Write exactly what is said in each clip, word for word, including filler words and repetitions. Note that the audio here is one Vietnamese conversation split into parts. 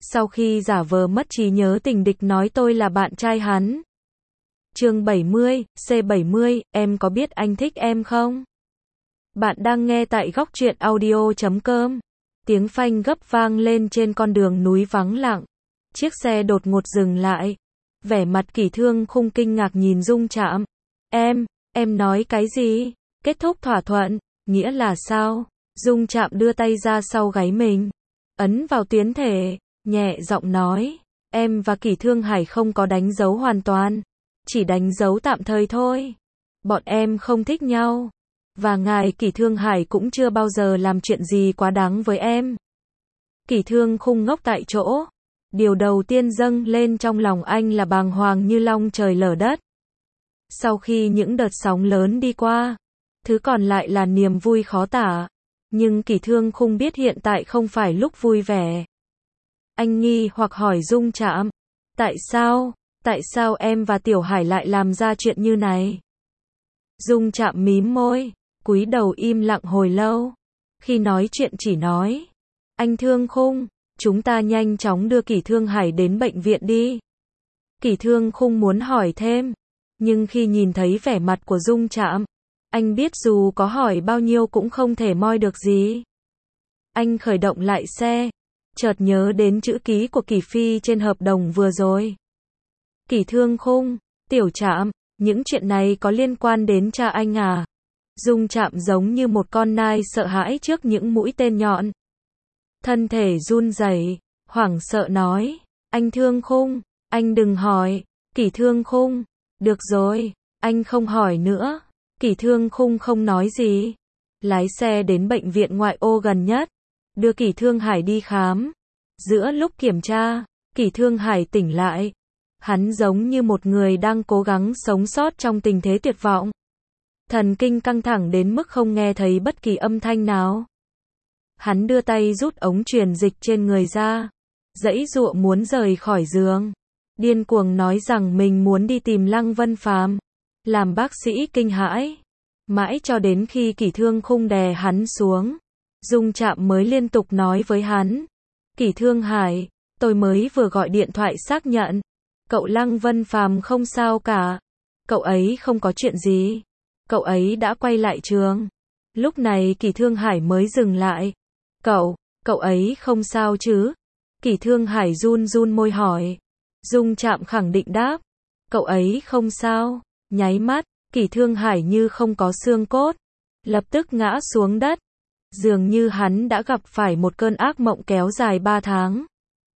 Sau khi giả vờ mất trí nhớ tình địch nói tôi là bạn trai hắn. Chương bảy mươi, C bảy mươi, em có biết anh thích em không? Bạn đang nghe tại góc truyện audio chấm com. Tiếng phanh gấp vang lên trên con đường núi vắng lặng. Chiếc xe đột ngột dừng lại. Vẻ mặt Kỷ Thương Khung kinh ngạc nhìn Dung Trạm. Em, em nói cái gì? Kết thúc thỏa thuận, nghĩa là sao? Dung Trạm đưa tay ra sau gáy mình. Ấn vào tuyến thể, nhẹ giọng nói. Em và Kỷ Thương Hải không có đánh dấu hoàn toàn. Chỉ đánh dấu tạm thời thôi. Bọn em không thích nhau. Và ngài Kỷ Thương Hải cũng chưa bao giờ làm chuyện gì quá đáng với em. Kỷ Thương Khung ngốc tại chỗ. Điều đầu tiên dâng lên trong lòng anh là bàng hoàng như long trời lở đất. Sau khi những đợt sóng lớn đi qua, thứ còn lại là niềm vui khó tả. Nhưng Kỷ Thương Khung biết hiện tại không phải lúc vui vẻ. Anh nghi hoặc hỏi Dung Trạm. Tại sao? Tại sao em và Tiểu Hải lại làm ra chuyện như này? Dung Trạm mím môi, cúi đầu im lặng hồi lâu. Khi nói chuyện chỉ nói. Anh Thương Khung, chúng ta nhanh chóng đưa Kỷ Thương Hải đến bệnh viện đi. Kỷ Thương Khung muốn hỏi thêm. Nhưng khi nhìn thấy vẻ mặt của Dung Trạm, anh biết dù có hỏi bao nhiêu cũng không thể moi được gì. Anh khởi động lại xe, chợt nhớ đến chữ ký của Kỷ Phi trên hợp đồng vừa rồi. Kỷ Thương Khung, Tiểu Trạm, những chuyện này có liên quan đến cha anh à? Dung Trạm giống như một con nai sợ hãi trước những mũi tên nhọn. Thân thể run rẩy, hoảng sợ nói. Anh Thương Khung, anh đừng hỏi. Kỷ Thương Khung, được rồi, anh không hỏi nữa. Kỷ Thương Khung không nói gì. Lái xe đến bệnh viện ngoại ô gần nhất. Đưa Kỷ Thương Hải đi khám. Giữa lúc kiểm tra, Kỷ Thương Hải tỉnh lại. Hắn giống như một người đang cố gắng sống sót trong tình thế tuyệt vọng. Thần kinh căng thẳng đến mức không nghe thấy bất kỳ âm thanh nào. Hắn đưa tay rút ống truyền dịch trên người ra. Giãy giụa muốn rời khỏi giường. Điên cuồng nói rằng mình muốn đi tìm Lăng Vân Phàm. Làm bác sĩ kinh hãi. Mãi cho đến khi Kỷ Thương Khung đè hắn xuống. Dung Trạm mới liên tục nói với hắn. Kỷ Thương Hải, tôi mới vừa gọi điện thoại xác nhận. Cậu Lăng Vân Phàm không sao cả. Cậu ấy không có chuyện gì. Cậu ấy đã quay lại trường. Lúc này Kỷ Thương Hải mới dừng lại. Cậu, cậu ấy không sao chứ? Kỷ Thương Hải run run môi hỏi. Dung Trạm khẳng định đáp. Cậu ấy không sao. Nháy mắt, Kỷ Thương Hải như không có xương cốt. Lập tức ngã xuống đất. Dường như hắn đã gặp phải một cơn ác mộng kéo dài ba tháng.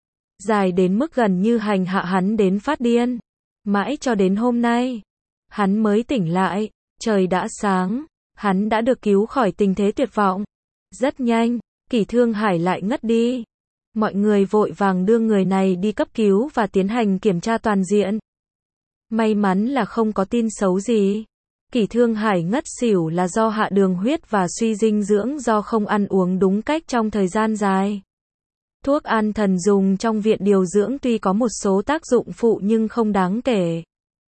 Dài đến mức gần như hành hạ hắn đến phát điên. Mãi cho đến hôm nay, hắn mới tỉnh lại. Trời đã sáng, hắn đã được cứu khỏi tình thế tuyệt vọng. Rất nhanh, Kỷ Thương Hải lại ngất đi. Mọi người vội vàng đưa người này đi cấp cứu và tiến hành kiểm tra toàn diện. May mắn là không có tin xấu gì. Kỷ Thương Hải ngất xỉu là do hạ đường huyết và suy dinh dưỡng do không ăn uống đúng cách trong thời gian dài. Thuốc an thần dùng trong viện điều dưỡng tuy có một số tác dụng phụ nhưng không đáng kể.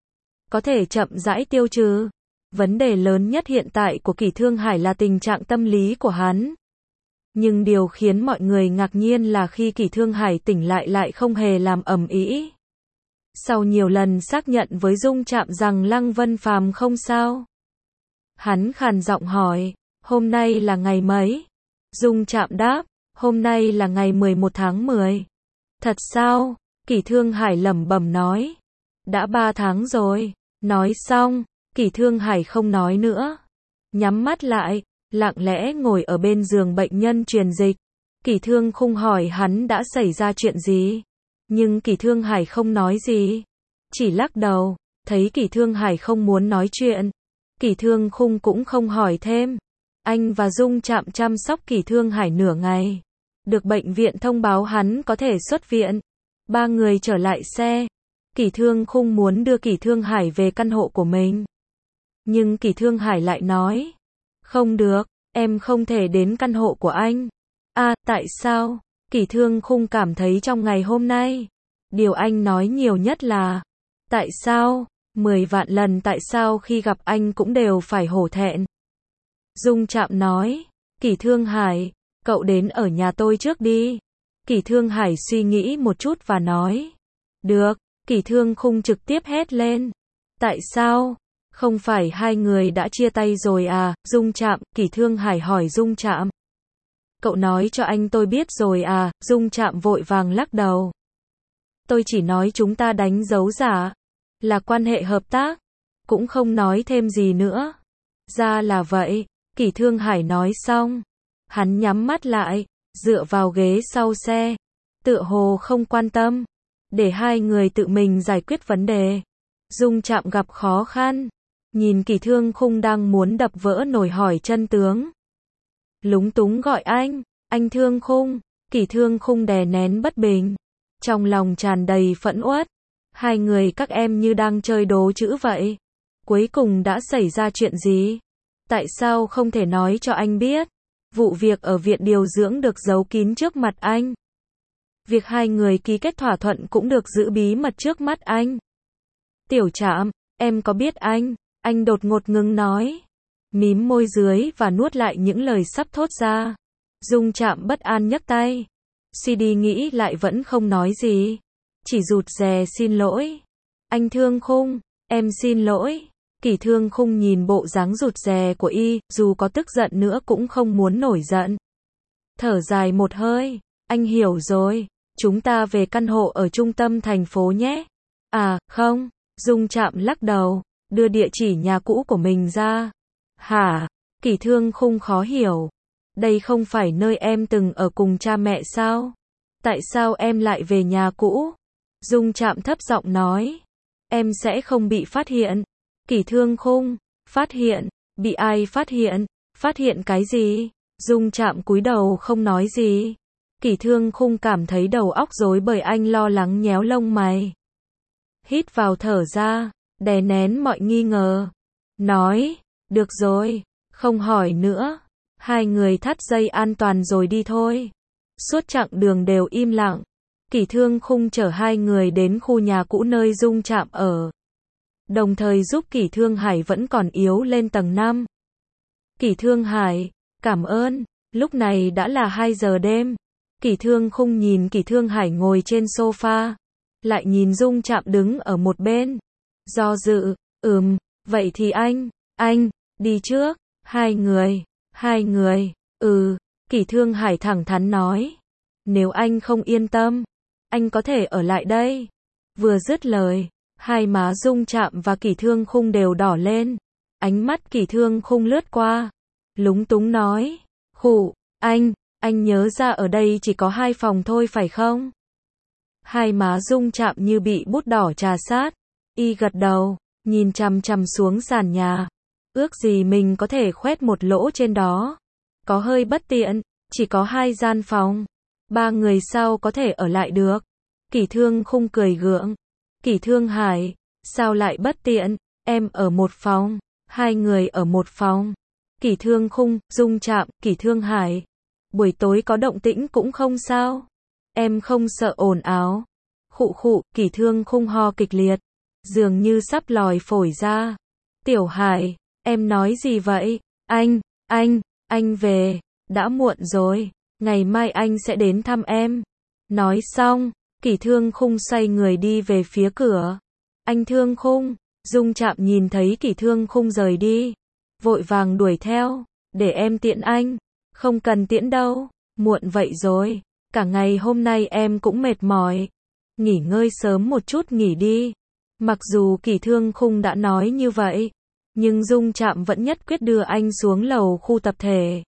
Có thể chậm rãi tiêu trừ. Vấn đề lớn nhất hiện tại của Kỷ Thương Hải là tình trạng tâm lý của hắn. Nhưng điều khiến mọi người ngạc nhiên là khi Kỷ Thương Hải tỉnh lại lại không hề làm ầm ĩ. Sau nhiều lần xác nhận với Dung Trạm rằng Lăng Vân Phàm không sao. Hắn khàn giọng hỏi, hôm nay là ngày mấy? Dung Trạm đáp, hôm nay là ngày mười một tháng mười. Thật sao? Kỷ Thương Hải lẩm bẩm nói. Đã ba tháng rồi. Nói xong, Kỷ Thương Hải không nói nữa. Nhắm mắt lại, lặng lẽ ngồi ở bên giường bệnh nhân truyền dịch. Kỷ Thương Khung hỏi hắn đã xảy ra chuyện gì. Nhưng Kỷ Thương Hải không nói gì. Chỉ lắc đầu, thấy Kỷ Thương Hải không muốn nói chuyện. Kỷ Thương Khung cũng không hỏi thêm. Anh và Dung Trạm chăm sóc Kỷ Thương Hải nửa ngày. Được bệnh viện thông báo hắn có thể xuất viện. Ba người trở lại xe. Kỷ Thương Khung muốn đưa Kỷ Thương Hải về căn hộ của mình. Nhưng Kỷ Thương Hải lại nói. Không được, em không thể đến căn hộ của anh. À, tại sao? Kỷ Thương Khung cảm thấy trong ngày hôm nay, điều anh nói nhiều nhất là tại sao? Mười vạn lần tại sao khi gặp anh cũng đều phải hổ thẹn. Dung Trạm nói. Kỷ Thương Hải, cậu đến ở nhà tôi trước đi. Kỷ Thương Hải suy nghĩ một chút và nói. Được, Kỷ Thương Khung trực tiếp hét lên. Tại sao? Không phải hai người đã chia tay rồi à? Dung Trạm, Kỷ Thương Hải hỏi Dung Trạm. Cậu nói cho anh tôi biết rồi à? Dung Trạm vội vàng lắc đầu. Tôi chỉ nói chúng ta đánh dấu giả, là quan hệ hợp tác, cũng không nói thêm gì nữa. Ra là vậy, Kỷ Thương Hải nói xong. Hắn nhắm mắt lại, dựa vào ghế sau xe, tựa hồ không quan tâm, để hai người tự mình giải quyết vấn đề. Dung Trạm gặp khó khăn, nhìn Kỷ Thương Khung đang muốn đập vỡ nồi hỏi chân tướng. Lúng túng gọi anh, anh Thương Khung. Kỷ Thương Khung đè nén bất bình, trong lòng tràn đầy phẫn uất. Hai người các em như đang chơi đố chữ vậy. Cuối cùng đã xảy ra chuyện gì? Tại sao không thể nói cho anh biết? Vụ việc ở viện điều dưỡng được giấu kín trước mặt anh. Việc hai người ký kết thỏa thuận cũng được giữ bí mật trước mắt anh. Tiểu Trạm, em có biết anh? Anh đột ngột ngừng nói, mím môi dưới và nuốt lại những lời sắp thốt ra. Dung Trạm bất an nhấc tay. xê đê nghĩ lại vẫn không nói gì, chỉ rụt rè xin lỗi. Anh Thương Khung, em xin lỗi. Kỷ Thương Khung nhìn bộ dáng rụt rè của y, dù có tức giận nữa cũng không muốn nổi giận. Thở dài một hơi, anh hiểu rồi, chúng ta về căn hộ ở trung tâm thành phố nhé. À, không, Dung Trạm lắc đầu, đưa địa chỉ nhà cũ của mình ra. Hả? Kỷ Thương Khung khó hiểu. Đây không phải nơi em từng ở cùng cha mẹ sao? Tại sao em lại về nhà cũ? Dung Trạm thấp giọng nói. Em sẽ không bị phát hiện. Kỷ Thương Khung, phát hiện? Bị ai phát hiện? Phát hiện cái gì? Dung Trạm cúi đầu không nói gì. Kỷ Thương Khung cảm thấy đầu óc rối bởi anh lo lắng nhéo lông mày. Hít vào thở ra, đè nén mọi nghi ngờ. Nói, được rồi, không hỏi nữa. Hai người thắt dây an toàn rồi đi thôi. Suốt chặng đường đều im lặng. Kỷ Thương Khung chở hai người đến khu nhà cũ nơi Dung Trạm ở, đồng thời giúp Kỷ Thương Hải vẫn còn yếu lên tầng năm. Kỷ Thương Hải, cảm ơn. Lúc này đã là hai giờ đêm. Kỷ Thương Khung nhìn Kỷ Thương Hải ngồi trên sofa, lại nhìn Dung Trạm đứng ở một bên. Do dự, ừm, vậy thì anh, anh, đi trước. Hai người, hai người, ừ, Kỷ Thương Hải thẳng thắn nói. Nếu anh không yên tâm, anh có thể ở lại đây. Vừa dứt lời, hai má Dung Trạm và Kỷ Thương Khung đều đỏ lên. Ánh mắt Kỷ Thương Khung lướt qua, lúng túng nói. Khụ, anh, anh nhớ ra ở đây chỉ có hai phòng thôi phải không? Hai má Dung Trạm như bị bút đỏ trà sát. Y gật đầu, nhìn chằm chằm xuống sàn nhà. Ước gì mình có thể khoét một lỗ trên đó. Có hơi bất tiện, chỉ có hai gian phòng. Ba người sao có thể ở lại được? Kỷ Thương Khung cười gượng. Kỷ Thương Hải, sao lại bất tiện? Em ở một phòng, hai người ở một phòng. Kỷ Thương Khung, Dung Trạm, Kỷ Thương Hải. Buổi tối có động tĩnh cũng không sao. Em không sợ ồn ào. Khụ khụ, Kỷ Thương Khung ho kịch liệt, dường như sắp lòi phổi ra. Tiểu Hải, em nói gì vậy? Anh, anh, anh về, đã muộn rồi, ngày mai anh sẽ đến thăm em. Nói xong, Kỷ Thương Khung xoay người đi về phía cửa. Anh Thương Khung, Dung Trạm nhìn thấy Kỷ Thương Khung rời đi, vội vàng đuổi theo, để em tiễn anh. Không cần tiễn đâu, muộn vậy rồi, cả ngày hôm nay em cũng mệt mỏi. Nghỉ ngơi sớm một chút nghỉ đi. Mặc dù Kỷ Thương Khung đã nói như vậy, nhưng Dung Trạm vẫn nhất quyết đưa anh xuống lầu khu tập thể.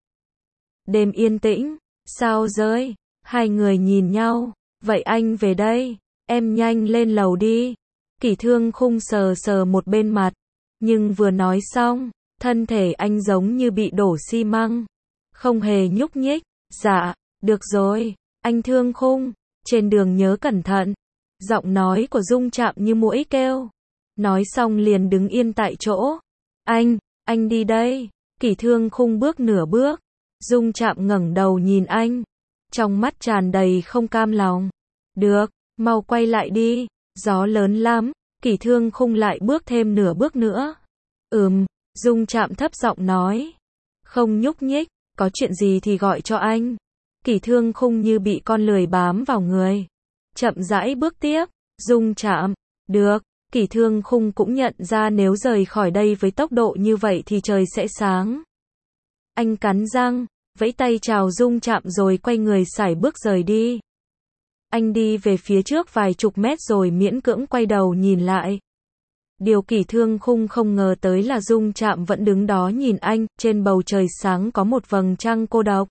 Đêm yên tĩnh, sao rơi, hai người nhìn nhau, vậy anh về đây, em nhanh lên lầu đi. Kỷ Thương Khung sờ sờ một bên mặt, nhưng vừa nói xong, thân thể anh giống như bị đổ xi măng, không hề nhúc nhích. Dạ, được rồi, anh Thương Khung, trên đường nhớ cẩn thận. Giọng nói của Dung Trạm như muỗi kêu. Nói xong liền đứng yên tại chỗ. Anh, anh đi đây. Kỷ Thương Khung bước nửa bước. Dung Trạm ngẩng đầu nhìn anh, trong mắt tràn đầy không cam lòng. Được, mau quay lại đi, gió lớn lắm. Kỷ Thương Khung lại bước thêm nửa bước nữa. Ừm, Dung Trạm thấp giọng nói. Không nhúc nhích, có chuyện gì thì gọi cho anh. Kỷ Thương Khung như bị con lười bám vào người. Chậm rãi bước tiếp. Dung Trạm. Được. Kỷ Thương Khung cũng nhận ra nếu rời khỏi đây với tốc độ như vậy thì trời sẽ sáng. Anh cắn răng, vẫy tay chào Dung Trạm rồi quay người sải bước rời đi. Anh đi về phía trước vài chục mét rồi miễn cưỡng quay đầu nhìn lại. Điều Kỷ Thương Khung không ngờ tới là Dung Trạm vẫn đứng đó nhìn anh, trên bầu trời sáng có một vầng trăng cô độc.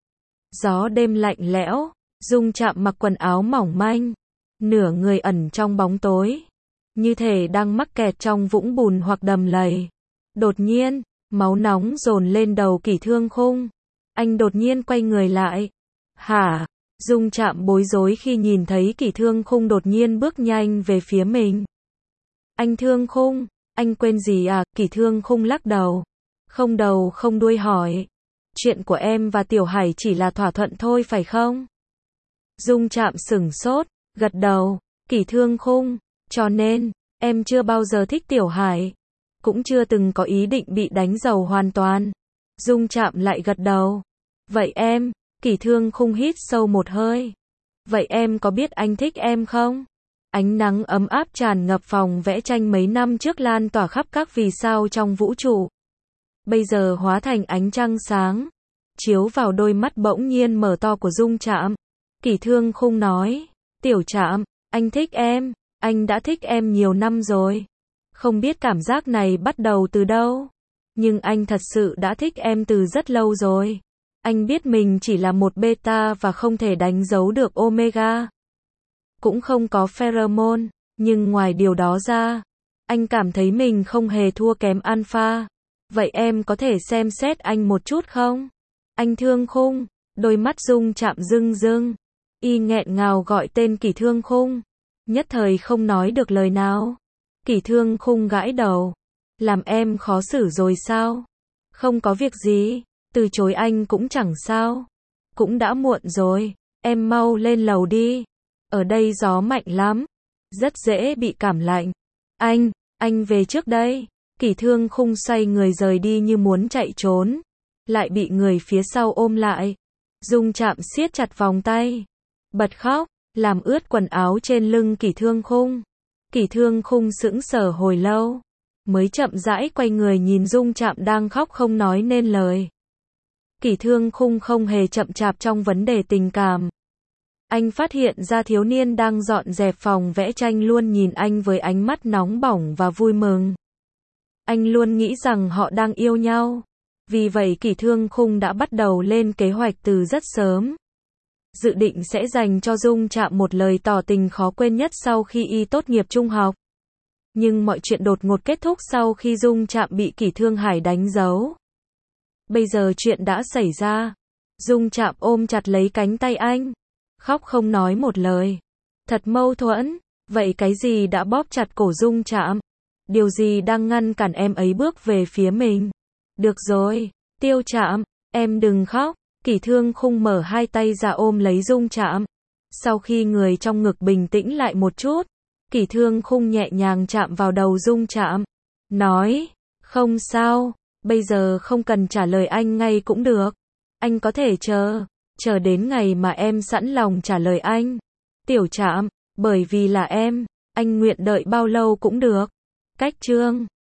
Gió đêm lạnh lẽo, Dung Trạm mặc quần áo mỏng manh, nửa người ẩn trong bóng tối, như thể đang mắc kẹt trong vũng bùn hoặc đầm lầy. Đột nhiên, máu nóng dồn lên đầu Kỷ Thương Khung. Anh đột nhiên quay người lại. Hả? Dung Trạm bối rối khi nhìn thấy Kỷ Thương Khung đột nhiên bước nhanh về phía mình. Anh Thương Khung, anh quên gì à? Kỷ Thương Khung lắc đầu. Không đầu không đuôi hỏi. Chuyện của em và Tiểu Hải chỉ là thỏa thuận thôi phải không? Dung Trạm sửng sốt, gật đầu. Kỷ Thương Khung, cho nên, em chưa bao giờ thích Tiểu Hải. Cũng chưa từng có ý định bị đánh dầu hoàn toàn. Dung Trạm lại gật đầu. Vậy em, Kỷ Thương Khung hít sâu một hơi. Vậy em có biết anh thích em không? Ánh nắng ấm áp tràn ngập phòng vẽ tranh mấy năm trước lan tỏa khắp các vì sao trong vũ trụ. Bây giờ hóa thành ánh trăng sáng, chiếu vào đôi mắt bỗng nhiên mở to của Dung Trạm. Kỷ Thương Khung nói, Tiểu Trạm, anh thích em, anh đã thích em nhiều năm rồi. Không biết cảm giác này bắt đầu từ đâu, nhưng anh thật sự đã thích em từ rất lâu rồi. Anh biết mình chỉ là một beta và không thể đánh dấu được omega. Cũng không có pheromone, nhưng ngoài điều đó ra, anh cảm thấy mình không hề thua kém alpha. Vậy em có thể xem xét anh một chút không? Anh Thương Khung, đôi mắt Dung Trạm rưng rưng. Y nghẹn ngào gọi tên Kỷ Thương Khung. Nhất thời không nói được lời nào. Kỷ Thương Khung gãi đầu. Làm em khó xử rồi sao? Không có việc gì, từ chối anh cũng chẳng sao. Cũng đã muộn rồi, em mau lên lầu đi. Ở đây gió mạnh lắm, rất dễ bị cảm lạnh. Anh, anh về trước đây. Kỷ Thương Khung xoay người rời đi như muốn chạy trốn, lại bị người phía sau ôm lại. Dung Trạm siết chặt vòng tay, bật khóc, làm ướt quần áo trên lưng Kỷ Thương Khung. Kỷ Thương Khung sững sờ hồi lâu, mới chậm rãi quay người nhìn Dung Trạm đang khóc không nói nên lời. Kỷ Thương Khung không hề chậm chạp trong vấn đề tình cảm. Anh phát hiện ra thiếu niên đang dọn dẹp phòng vẽ tranh luôn nhìn anh với ánh mắt nóng bỏng và vui mừng. Anh luôn nghĩ rằng họ đang yêu nhau. Vì vậy Kỷ Thương Khung đã bắt đầu lên kế hoạch từ rất sớm. Dự định sẽ dành cho Dung Trạm một lời tỏ tình khó quên nhất sau khi y tốt nghiệp trung học. Nhưng mọi chuyện đột ngột kết thúc sau khi Dung Trạm bị Kỷ Thương Hải đánh dấu. Bây giờ chuyện đã xảy ra. Dung Trạm ôm chặt lấy cánh tay anh, khóc không nói một lời. Thật mâu thuẫn. Vậy cái gì đã bóp chặt cổ Dung Trạm? Điều gì đang ngăn cản em ấy bước về phía mình? Được rồi, Tiêu Trạm, em đừng khóc. Kỷ Thương Khung mở hai tay ra ôm lấy Dung Trạm. Sau khi người trong ngực bình tĩnh lại một chút, Kỷ Thương Khung nhẹ nhàng chạm vào đầu Dung Trạm, nói, không sao, bây giờ không cần trả lời anh ngay cũng được. Anh có thể chờ, chờ đến ngày mà em sẵn lòng trả lời anh. Tiểu Trạm, bởi vì là em, anh nguyện đợi bao lâu cũng được. Cách chương